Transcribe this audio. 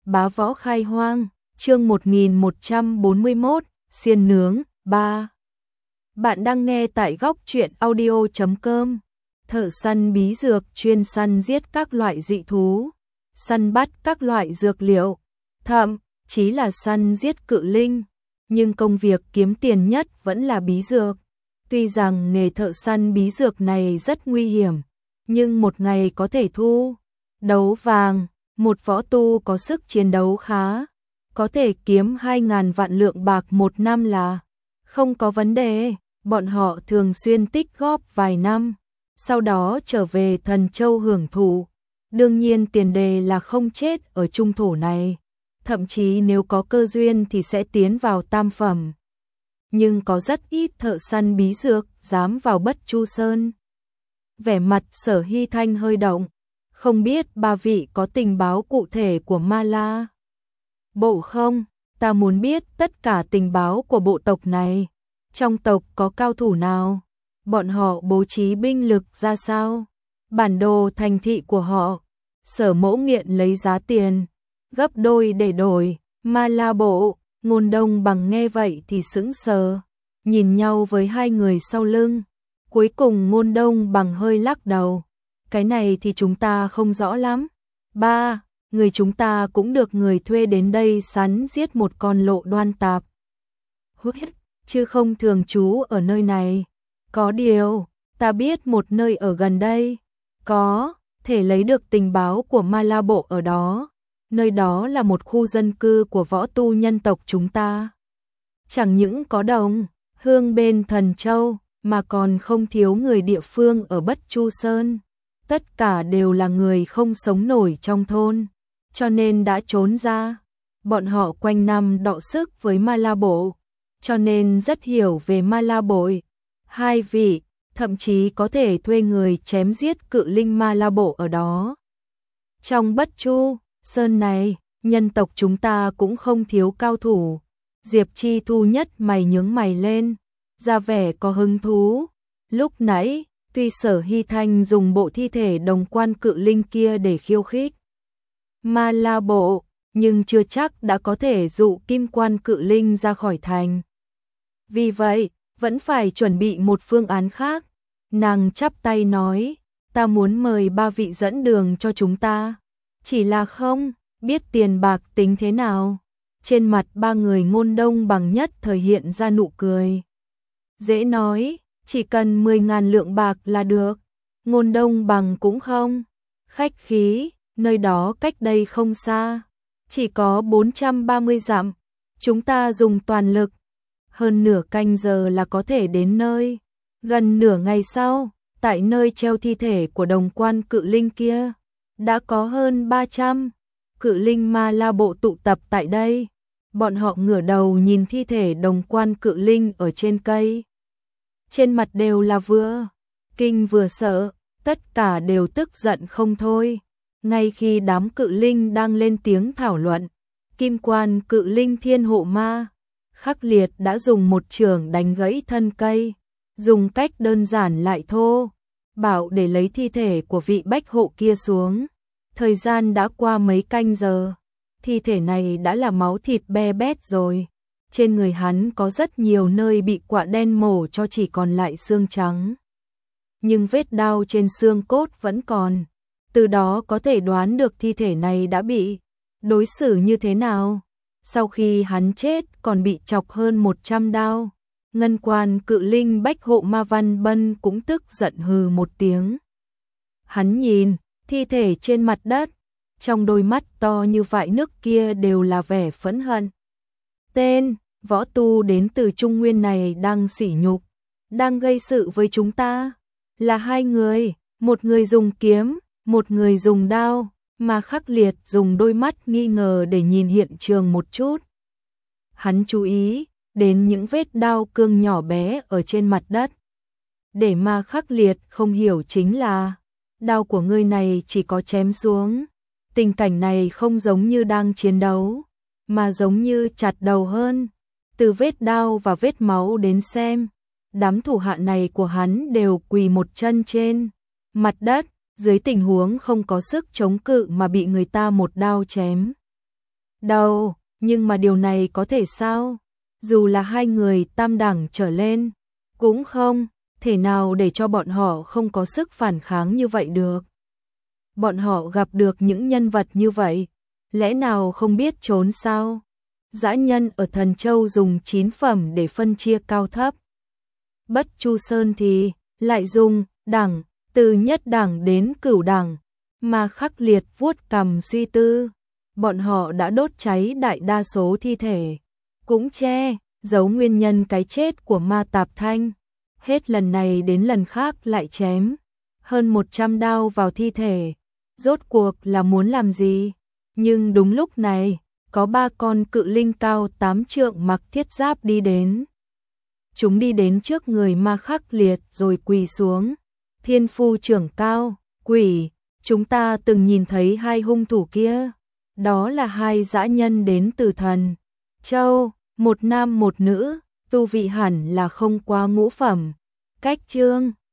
Bá võ khai hoang, chương 1141, xiên nướng, 3. Bạn đang nghe tại góc truyện audio.com. Thợ săn bí dược chuyên săn giết các loại dị thú, săn bắt các loại dược liệu, thậm chí là săn giết cự linh, nhưng công việc kiếm tiền nhất vẫn là bí dược. Tuy rằng nghề thợ săn bí dược này rất nguy hiểm, nhưng một ngày có thể thu đấu vàng, một võ tu có sức chiến đấu khá, có thể kiếm 2.000 vạn lượng bạc một năm là không có vấn đề. Bọn họ thường xuyên tích góp vài năm, sau đó trở về Thần Châu hưởng thụ. Đương nhiên tiền đề là không chết ở trung thổ này, thậm chí nếu có cơ duyên thì sẽ tiến vào tam phẩm. Nhưng có rất ít thợ săn bí dược dám vào Bất Chu Sơn. Vẻ mặt Sở Hy Thanh hơi động, không biết ba vị có tình báo cụ thể của Ma La Bộ không? Ta muốn biết tất cả tình báo của bộ tộc này. Trong tộc có cao thủ nào? Bọn họ bố trí binh lực ra sao? Bản đồ thành thị của họ. Sở Mỗ Nghiện lấy giá tiền gấp đôi để đổi. Ma La Bộ, Ngôn Đông Bằng nghe vậy thì sững sờ, nhìn nhau với hai người sau lưng. Cuối cùng Ngôn Đông Bằng hơi lắc đầu. Cái này thì chúng ta không rõ lắm. Ba, người chúng ta cũng được người thuê đến đây săn giết một con lộ đoan tạp, chứ không thường trú ở nơi này. Có điều, ta biết một nơi ở gần đây, có thể lấy được tình báo của Ma La Bộ ở đó. Nơi đó là một khu dân cư của võ tu nhân tộc chúng ta. Chẳng những có đồng hương bên Thần Châu, mà còn không thiếu người địa phương ở Bất Chu Sơn. Tất cả đều là người không sống nổi trong thôn, cho nên đã trốn ra. Bọn họ quanh năm đọ sức với Ma La Bộ, cho nên rất hiểu về Ma La Bội. Hai vị thậm chí có thể thuê người chém giết cự linh Ma La Bộ ở đó. Trong Bất Chu Sơn này, nhân tộc chúng ta cũng không thiếu cao thủ. Diệp Chi Thu nhất mày nhướng mày lên, ra vẻ có hứng thú. Lúc nãy, tuy Sở Hy Thanh dùng bộ thi thể đồng quan cự linh kia để khiêu khích Ma La Bộ, nhưng chưa chắc đã có thể dụ kim quan cự linh ra khỏi thành. Vì vậy, vẫn phải chuẩn bị một phương án khác. Nàng chắp tay nói, ta muốn mời ba vị dẫn đường cho chúng ta. Chỉ là không biết tiền bạc tính thế nào. Trên mặt ba người Ngôn Đông Bằng nhất thời hiện ra nụ cười. Dễ nói, chỉ cần 10.000 lượng bạc là được. Ngôn Đông Bằng cũng không khách khí, nơi đó cách đây không xa, chỉ có 430 dặm. Chúng ta dùng toàn lực, hơn nửa canh giờ là có thể đến nơi. Gần nửa ngày sau, tại nơi treo thi thể của đồng quan cự linh kia, đã có hơn 300 cự linh Ma La Bộ tụ tập tại đây. Bọn họ ngửa đầu nhìn thi thể đồng quan cự linh ở trên cây. Trên mặt đều là vừa kinh vừa sợ, tất cả đều tức giận không thôi. Ngay khi đám cự linh đang lên tiếng thảo luận, kim quan cự linh Thiên Hộ Ma Khắc Liệt đã dùng một chưởng đánh gãy thân cây, dùng cách đơn giản lại thô bạo để lấy thi thể của vị bách hộ kia xuống. Thời gian đã qua mấy canh giờ, thi thể này đã là máu thịt be bét rồi. Trên người hắn có rất nhiều nơi bị quạ đen mổ cho chỉ còn lại xương trắng, nhưng vết đao trên xương cốt vẫn còn. Từ đó có thể đoán được thi thể này đã bị đối xử như thế nào. Sau khi hắn chết còn bị chọc hơn 100 đao. Ngân quan cự linh Bách Hộ Ma Văn Bân cũng tức giận hừ một tiếng. Hắn nhìn thi thể trên mặt đất, trong đôi mắt to như vại nước kia đều là vẻ phẫn hận. Tên võ tu đến từ Trung Nguyên này đang sỉ nhục, đang gây sự với chúng ta. Là hai người, một người dùng kiếm, một người dùng đao, mà Khắc Liệt dùng đôi mắt nghi ngờ để nhìn hiện trường một chút. Hắn chú ý đến những vết đao cương nhỏ bé ở trên mặt đất. Để mà Khắc Liệt không hiểu chính là, đao của người này chỉ có chém xuống. Tình cảnh này không giống như đang chiến đấu, mà giống như chặt đầu hơn. Từ vết đao và vết máu đến xem, đám thủ hạ này của hắn đều quỳ một chân trên mặt đất, dưới tình huống không có sức chống cự mà bị người ta một đao chém. đầu, nhưng mà điều này có thể sao? Dù là hai người tam đẳng trở lên, cũng không thể nào để cho bọn họ không có sức phản kháng như vậy được. Bọn họ gặp được những nhân vật như vậy, lẽ nào không biết trốn sao? Dã nhân ở Thần Châu dùng 9 phẩm để phân chia cao thấp. Bất Chu Sơn thì lại dùng đẳng, từ nhất đẳng đến cửu đẳng, mà khắc liệt vuốt cằm suy tư. Bọn họ đã đốt cháy đại đa số thi thể, cũng che giấu nguyên nhân cái chết của Ma Tạp Thanh. Hết lần này đến lần khác lại chém hơn 100 đao vào thi thể. Rốt cuộc là muốn làm gì? Nhưng đúng lúc này, có 3 con cự linh cao 8 trượng mặc thiết giáp đi đến. Chúng đi đến trước người Ma Khắc Liệt rồi quỳ xuống. Thiên Phu trưởng cao, quỷ, chúng ta từng nhìn thấy hai hung thủ kia. Đó là hai dã nhân đến từ Thần Châu, một nam một nữ, tu vị hẳn là không qua ngũ phẩm. Cách chương